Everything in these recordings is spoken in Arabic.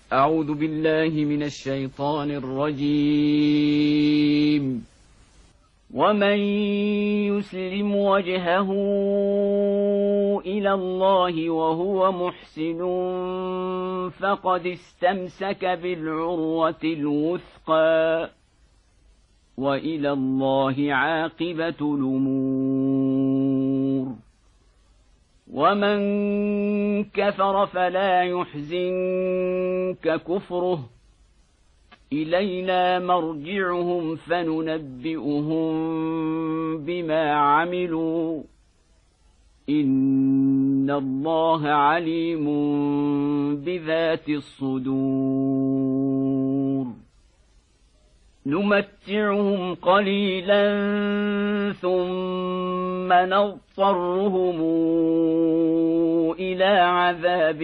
أعوذ بالله من الشيطان الرجيم. ومن يسلم وجهه إلى الله وهو محسن فقد استمسك بالعروة الوثقى وإلى الله عاقبة الأمور. ومن كفر فلا يحزنك كفره إلينا مرجعهم فننبئهم بما عملوا إن الله عليم بذات الصدور. نمتعهم قليلا ثم نضطرهم إلى عذاب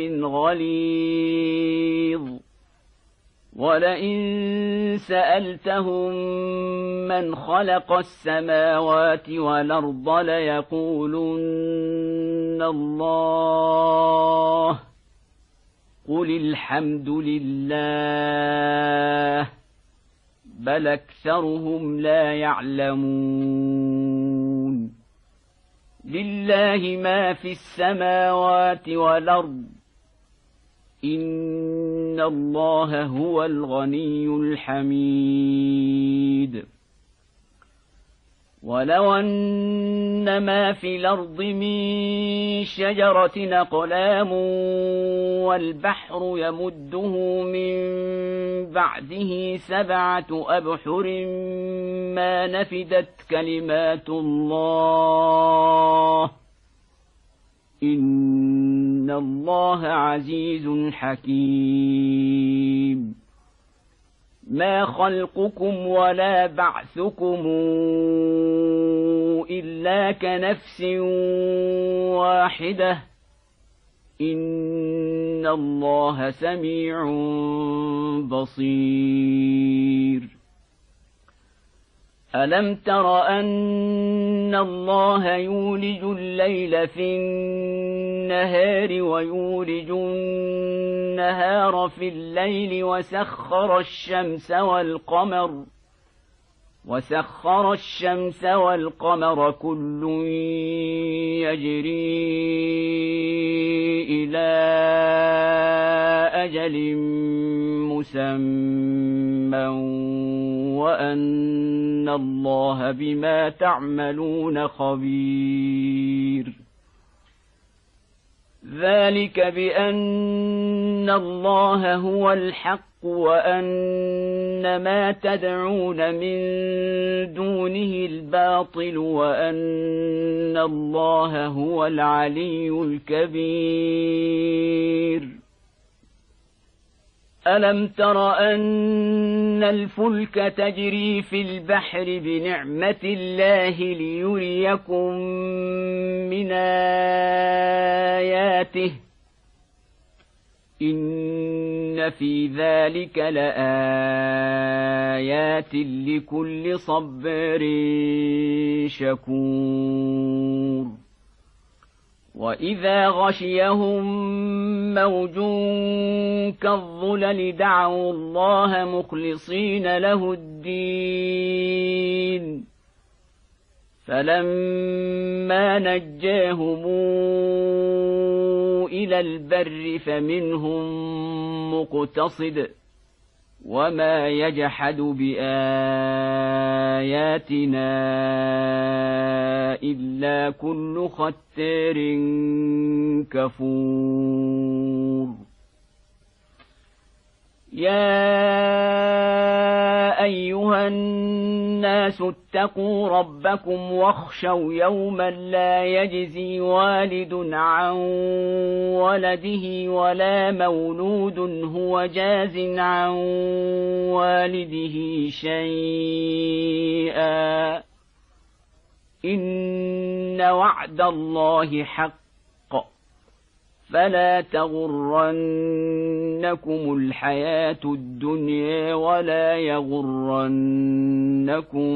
غليظ. ولئن سألتهم من خلق السماوات والأرض ليقولن الله قل الحمد لله بل أكثرهم لا يعلمون. لله ما في السماوات والأرض إن الله هو الغني الحميد. ولو أن ما في الأرض من شجرة أقلام والبحر يمده من بعده 7 أبحر ما نفدت كلمات الله إن الله عزيز حكيم. ما خلقكم ولا بعثكم إلا كنفس واحدة إن الله سميع بصير. ألم تر أن الله يولج الليل في النهار ويولج النهار في الليل وسخر الشمس والقمر كل يجري إلى أجل مسمى وأن الله بما تعملون خبير. ذلك بأن الله هو الحق وأن ما تدعون من دونه الباطل وأن الله هو العلي الكبير. ألم تر أن الفلك تجري في البحر بنعمة الله ليريكم من آياته إن في ذلك لآيات لكل صبار شكور. وإذا غشيهم موج كالظلل دعوا الله مخلصين له الدين فلما نجاهم إلى البر فمنهم مقتصد وما يجحد بآياتنا إلا كل ختار كفور. يا أيها الناس اتقوا ربكم واخشوا يوما لا يجزي والد عن ولده ولا مولود هو جاز عن والده شيئا إن وعد الله حق فلا تغرنكم الحياة الدنيا ولا يغرنكم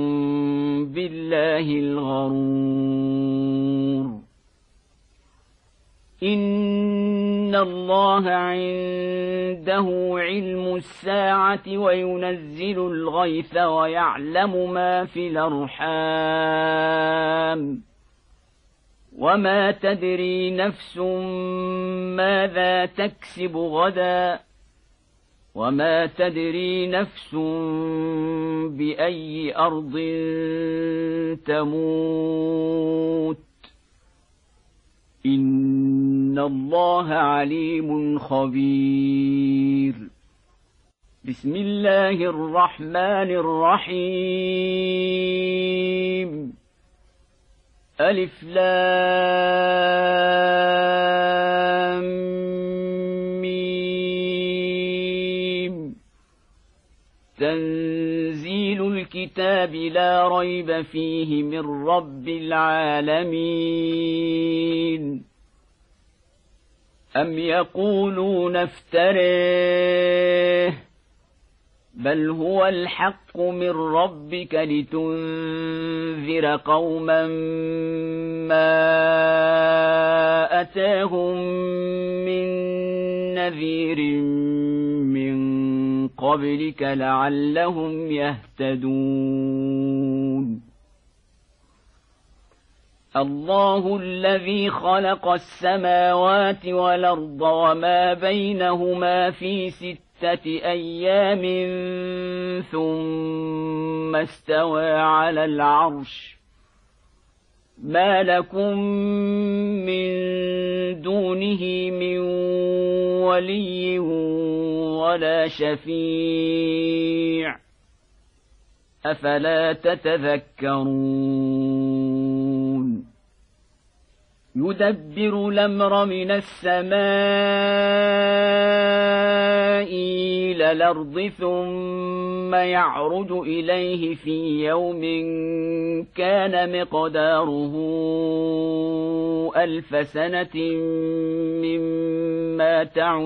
بالله الغرور. إن الله عنده علم الساعة وينزل الغيث ويعلم ما في الأرحام وما تدري نفس ماذا تكسب غدا وما تدري نفس بأي أرض تموت إن الله عليم خبير. بسم الله الرحمن الرحيم. ألف لام ميم. تنزيل الكتاب لا ريب فيه من رب العالمين. أم يقولون افتريه بل هو الحق من ربك لتنذر قوما ما أتاهم من نذير من قبلك لعلهم يهتدون. الله الذي خلق السماوات والأرض وما بينهما في 6 أيام ثم استوى على العرش ما لكم من دونه من ولي ولا شفيع أفلا تتذكرون. يدبر الأمر من السماء إلى الأرض ثم يعرج إليه في يوم كان مقداره 1000 سنة مما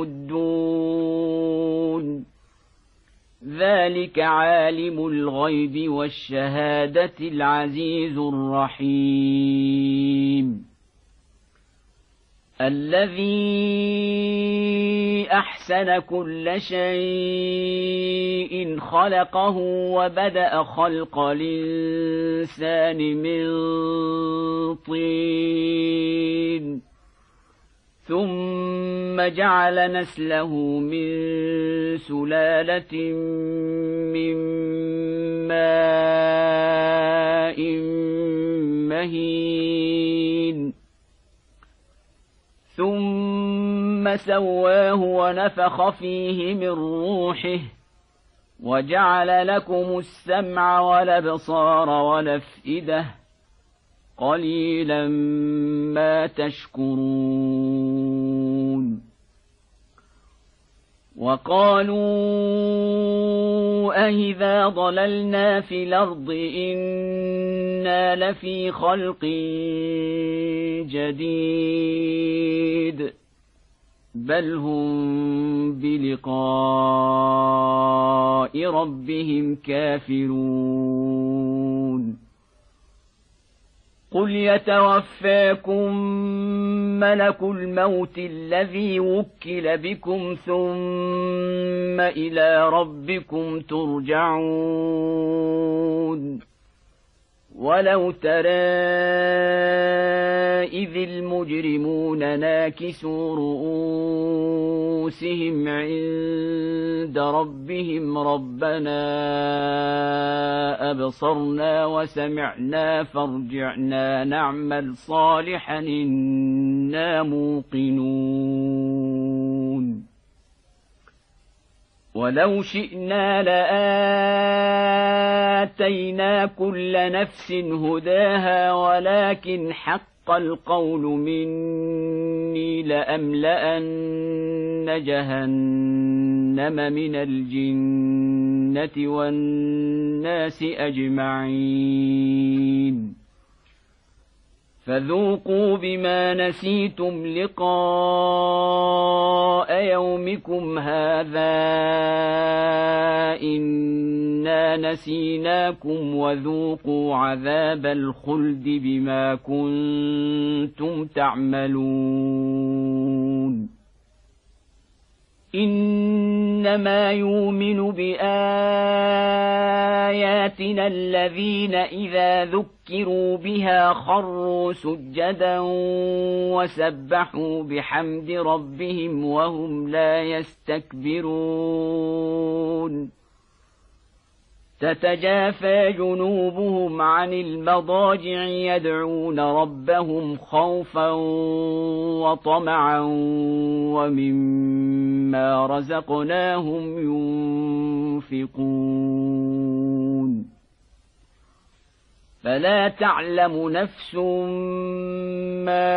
تعدون. ذلك عالم الغيب والشهادة العزيز الرحيم. الذي أحسن كل شيء خلقه وبدأ خلق الإنسان من طين ثم جعل نسله من سلالة من ماء مهين ثم سواه ونفخ فيه من روحه وجعل لكم السمع والأبصار والأفئدة قليلا ما تشكرون. وقالوا أإذا ضللنا في الأرض إنا لفي خلق جديد بل هم بلقاء ربهم كافرون. قل يتوفاكم ملك الموت الذي وكل بكم ثم إلى ربكم ترجعون. ولو ترى إذ المجرمون ناكسوا رؤوسهم عند ربهم ربنا أبصرنا وسمعنا فارجعنا نعمل صالحا إنا موقنون. ولو شئنا لآتينا كل نفس هداها ولكن حق القول مني لأملأن جهنم من الجنة والناس أجمعين. فذوقوا بما نسيتم لقاء يومكم هذا إن إنا نسيناكم وذوقوا عذاب الخلد بما كنتم تعملون إنما يؤمن بآياتنا الذين إذا ذكروا بها خروا سجدا وسبحوا بحمد ربهم وهم لا يستكبرون تتجافى جنوبهم عن المضاجع يدعون ربهم خوفا وطمعا ومما رزقناهم ينفقون فلا تعلم نفس ما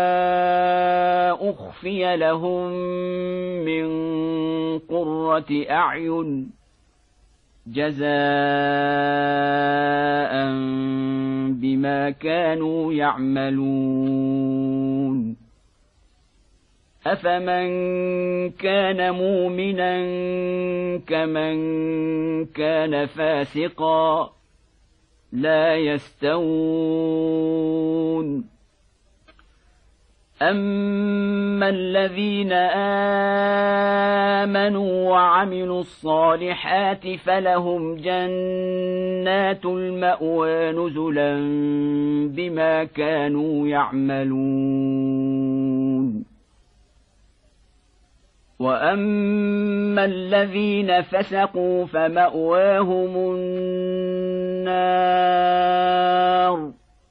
أخفي لهم من قرة أعين جزاء بما كانوا يعملون أفمن كان مؤمنا كمن كان فاسقا لا يستوون أما الذين آمنوا وعملوا الصالحات فلهم جنات المأوى نزلا بما كانوا يعملون وأما الذين فسقوا فمأواهم النار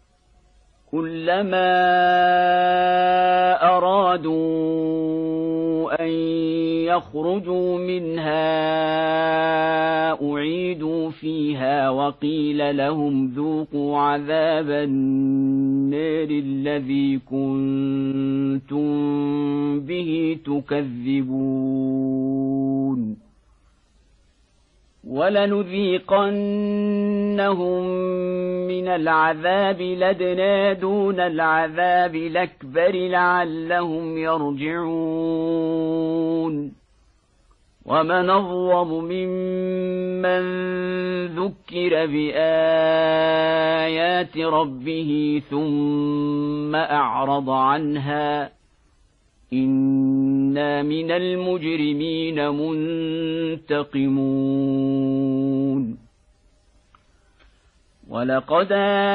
كلما أرادوا أن يخرجوا منها أعيدوا فيها وقيل لهم ذوقوا عذاب النار الذي كنتم به تكذبون ولنذيقنهم من العذاب الأدنى دون العذاب الأكبر لعلهم يرجعون ومن أظلم ممن ذكر بآيات ربه ثم أعرض عنها إنا من المجرمين منتقمون ولقد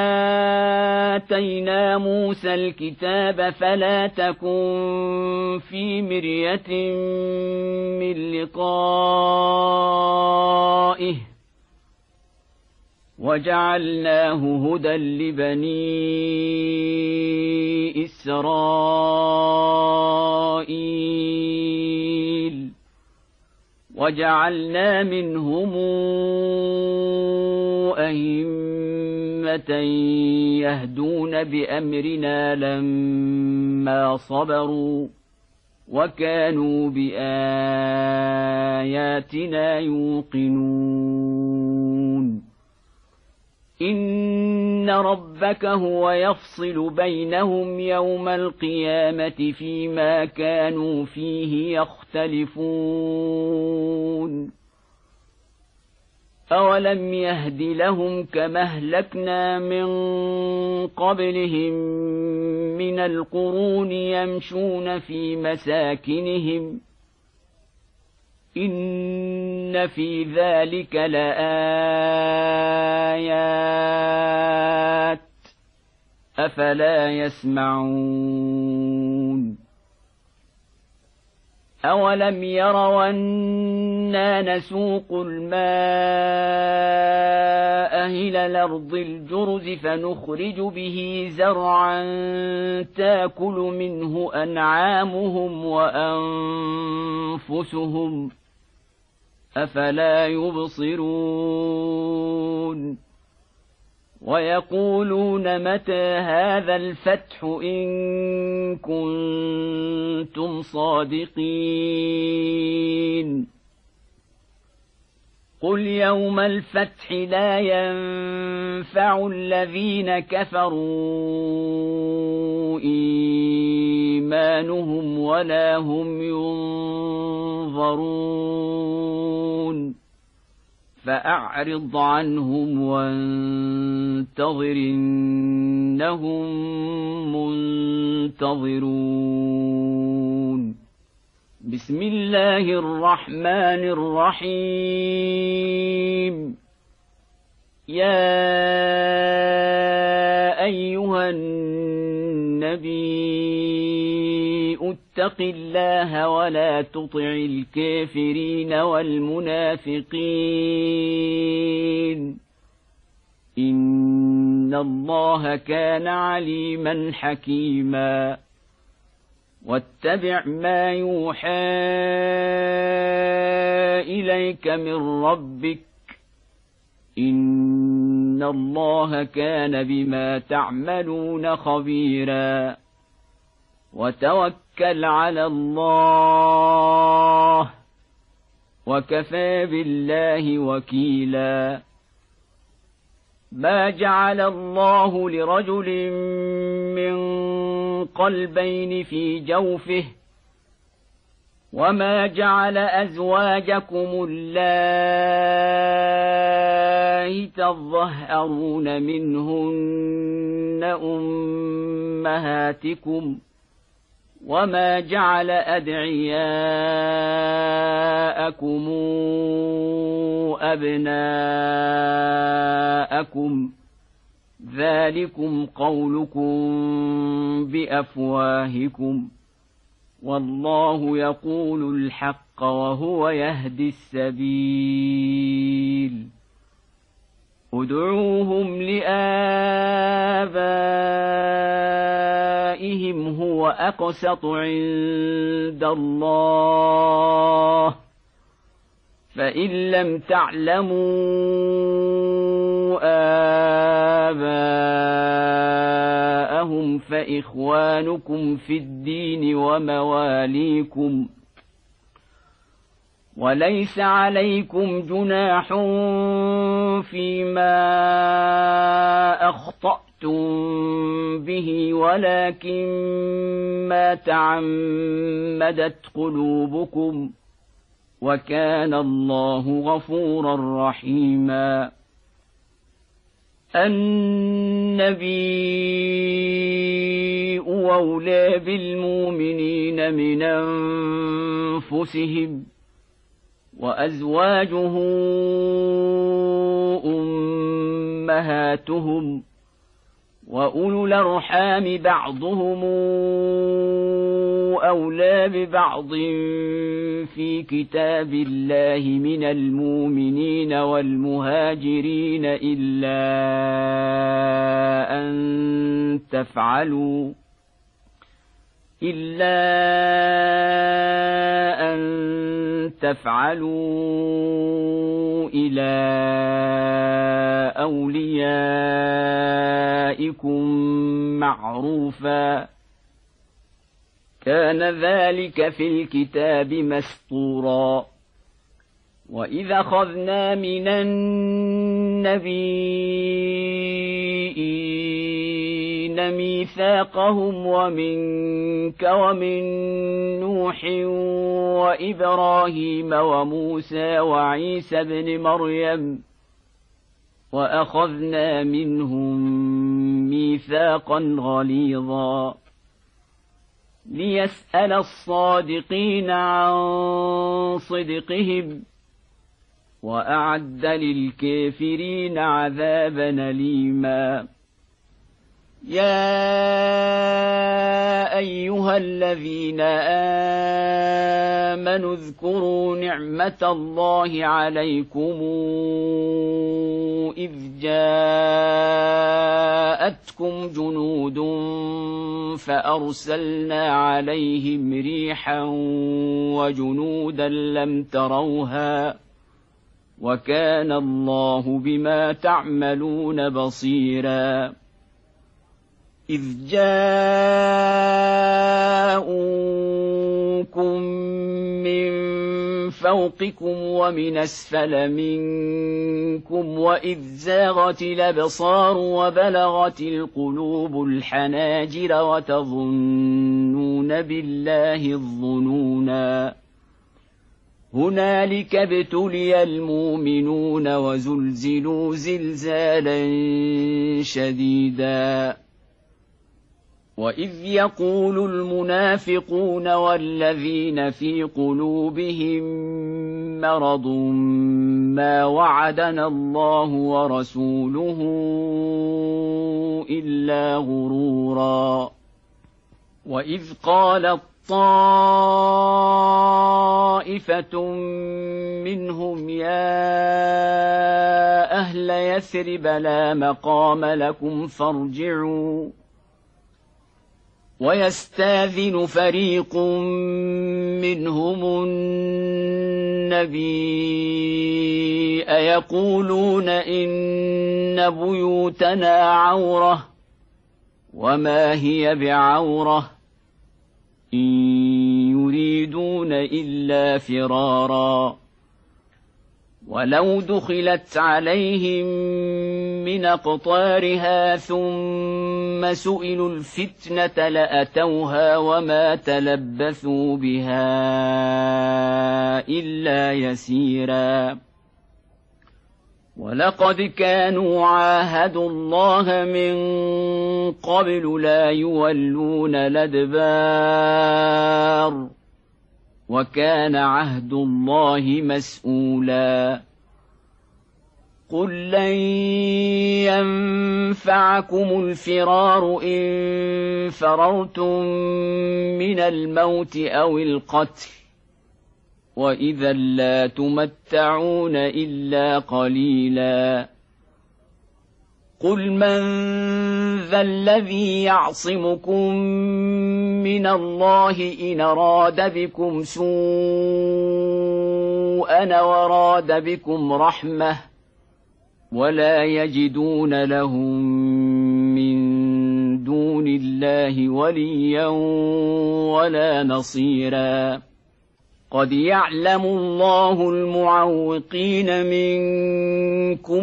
آتينا موسى الكتاب فلا تكن في مرية من لقائه وجعلناه هدى لبني إسرائيل وجعلنا منهم أئمة يهدون بأمرنا لما صبروا وكانوا بآياتنا يوقنون إن ربك هو يفصل بينهم يوم القيامة فيما كانوا فيه يختلفون أولم يهد لهم كما أهلكنا من قبلهم من القرون يمشون في مساكنهم إن في ذلك لآيات أفلا يسمعون أولم يروا أنا نسوق الماء إلى الأرض الجرز فنخرج به زرعا تاكل منه أنعامهم وأنفسهم أفلا يبصرون ويقولون متى هذا الفتح إن كنتم صادقين قل يوم الفتح لا ينفع الذين كفروا إيمانهم ولا هم ينظرون فأعرض عنهم وانتظر إنهم منتظرون. بسم الله الرحمن الرحيم. يا أيها النبي اتق الله ولا تطع الكافرين والمنافقين إن الله كان عليما حكيما. واتبع ما يوحى إليك من ربك إن الله كان بما تعملون خبيرا. وتوكل على الله وكفى بالله وكيلا. ما جعل الله لرجل من قلبين في جوفه وما جعل أزواجكم اللائي تظاهرون منهن أمهاتكم وما جعل أدعياءكم أبناءكم ذلكم قولكم بأفواهكم والله يقول الحق وهو يهدي السبيل. ادعوهم لآبائهم هو أقسط عند الله فإن لم تعلموا آباءهم فإخوانكم في الدين ومواليكم وليس عليكم جناح فيما أخطأتم به ولكن ما تعمدت قلوبكم وكان الله غفورا رحيما. النبي أولى بالمؤمنين من أنفسهم وأزواجه أمهاتهم وأولو الأرحام بعضهم أولى ببعض في كتاب الله من المؤمنين والمهاجرين إلا أن تفعلوا إلى أوليائكم معروفا كان ذلك في الكتاب مسطورا. وإذا أخذنا من النبيين ميثاقهم ومنك ومن نوح وإبراهيم وموسى وعيسى ابن مريم وأخذنا منهم ميثاقا غليظا ليسأل الصادقين عن صدقهم وأعد للكافرين عذابا أليما. يا أيها الذين آمنوا اذكروا نعمة الله عليكم إذ جاءتكم جنود فأرسلنا عليهم ريحا وجنودا لم تروها وكان الله بما تعملون بصيرا. إذ جاءوكم من فوقكم ومن أسفل منكم وإذ زاغت الأبصار وبلغت القلوب الحناجر وتظنون بالله الظنونا هنالك ابتلي المؤمنون وزلزلوا زلزالا شديدا وإذ يقول المنافقون والذين في قلوبهم مرض ما وعدنا الله ورسوله إلا غرورا وإذ قالت طائفة منهم يا أهل يثرب لا مقام لكم فارجعوا ويستاذن فريق منهم النبي يقولون إن بيوتنا عورة وما هي بعورة إن يريدون إلا فرارا ولو دخلت عليهم من أقطارها ثم سئلوا الفتنة لأتوها وما تلبثوا بها إلا يسيرا ولقد كانوا عاهدوا الله من قبل لا يولون الأدبار وكان عهد الله مسؤولا قل لن ينفعكم الفرار إن فررتم من الموت أو القتل وإذا لا تمتعون إلا قليلا قل من ذا الذي يعصمكم من الله إن أراد بكم سوءا وراد بكم رحمة ولا يجدون لهم من دون الله وليا ولا نصيرا قد يعلم الله المعوقين منكم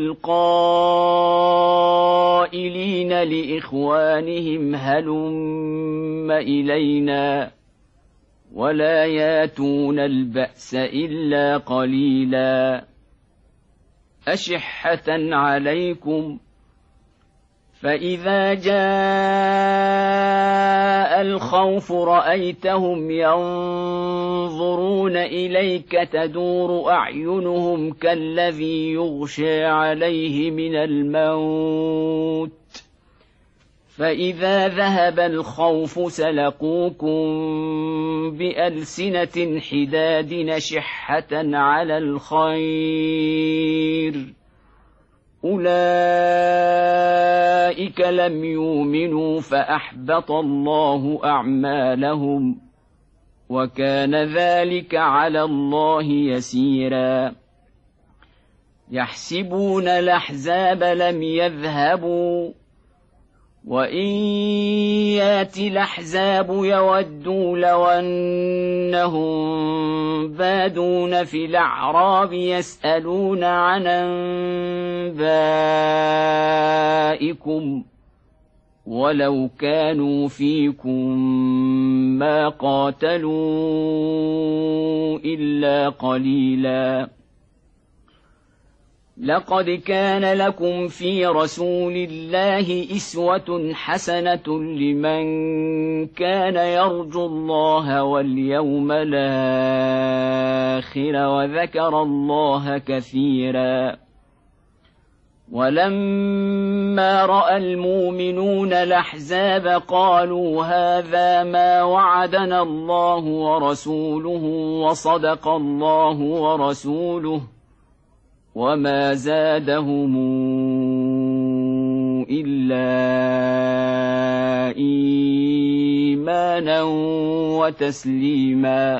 والقائلين لإخوانهم هلم إلينا ولا ياتون البأس إلا قليلا أشحة عليكم فإذا جاء الخوف رأيتهم ينظرون إليك تدور أعينهم كالذي يغشى عليه من الموت فإذا ذهب الخوف سلقوكم بألسنة حداد نشحة على الخير أولئك لم يؤمنوا فأحبط الله أعمالهم وكان ذلك على الله يسيرا يحسبون الأحزاب لم يذهبوا وإن يأتي الأحزاب يودوا لو أنهم بادون في الأعراب يسألون عن أنبائكم ولو كانوا فيكم ما قاتلوا إلا قليلا لقد كان لكم في رسول الله أسوة حسنة لمن كان يرجو الله واليوم الآخر وذكر الله كثيرا ولما رأى المؤمنون الأحزاب قالوا هذا ما وعدنا الله ورسوله وصدق الله ورسوله وما زادهم إلا إيمانا وتسليما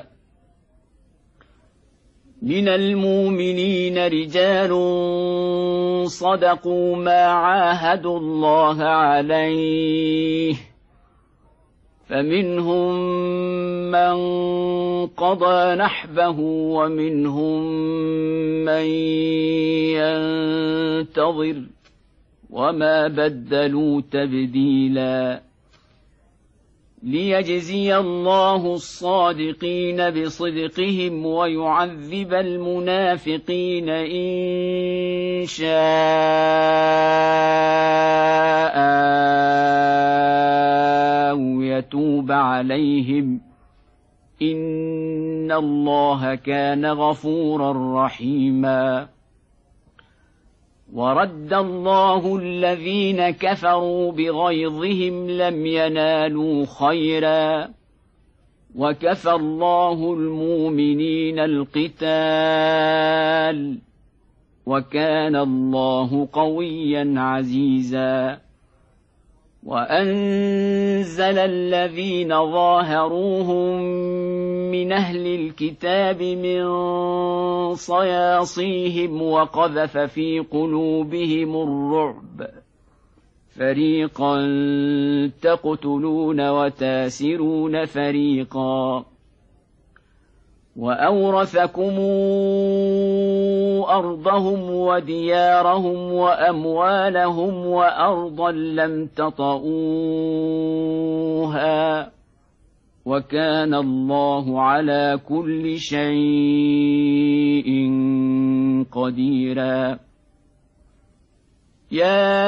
من المؤمنين رجال صدقوا ما عاهدوا الله عليه فمنهم من قضى نحبه ومنهم من ينتظر وما بدلوا تبديلا ليجزي الله الصادقين بصدقهم ويعذب المنافقين إن شاء أو يتوب عليهم إن الله كان غفورا رحيما. ورد الله الذين كفروا بغيظهم لم ينالوا خيرا وكفى الله المؤمنين القتال وكان الله قويا عزيزا. وأنزل الذين ظاهروهم من أهل الكتاب من صياصيهم وقذف في قلوبهم الرعب فريقا تقتلون وتاسرون فريقا. وأورثكم أرضهم وديارهم وأموالهم وأرضا لم تطئوها وكان الله على كل شيء قديرا. يا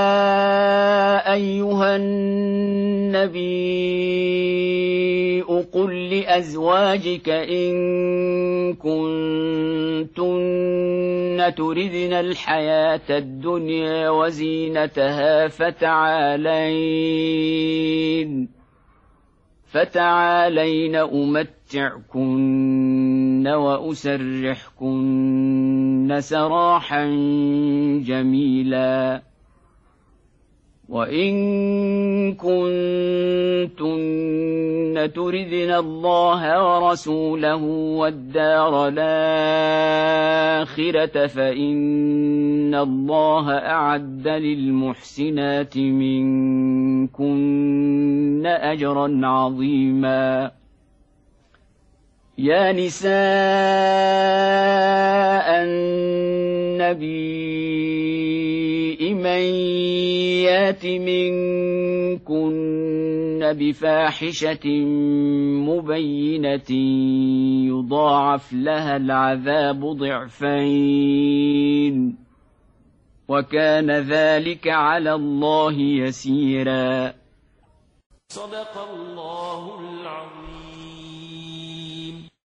أيها النبي قل لأزواجك إن كنتن تردن الحياة الدنيا وزينتها فتعالين أمتعكن وأسرحكن سراحا جميلا. وإن كنتن تردن الله ورسوله والدار الآخرة فإن الله أعد للمحسنات منكن أجرا عظيما. يا نساء النبي من يات منكن بفاحشة مبينة يضاعف لها العذاب ضعفين وكان ذلك على الله يسيرا. صدق الله العظيم.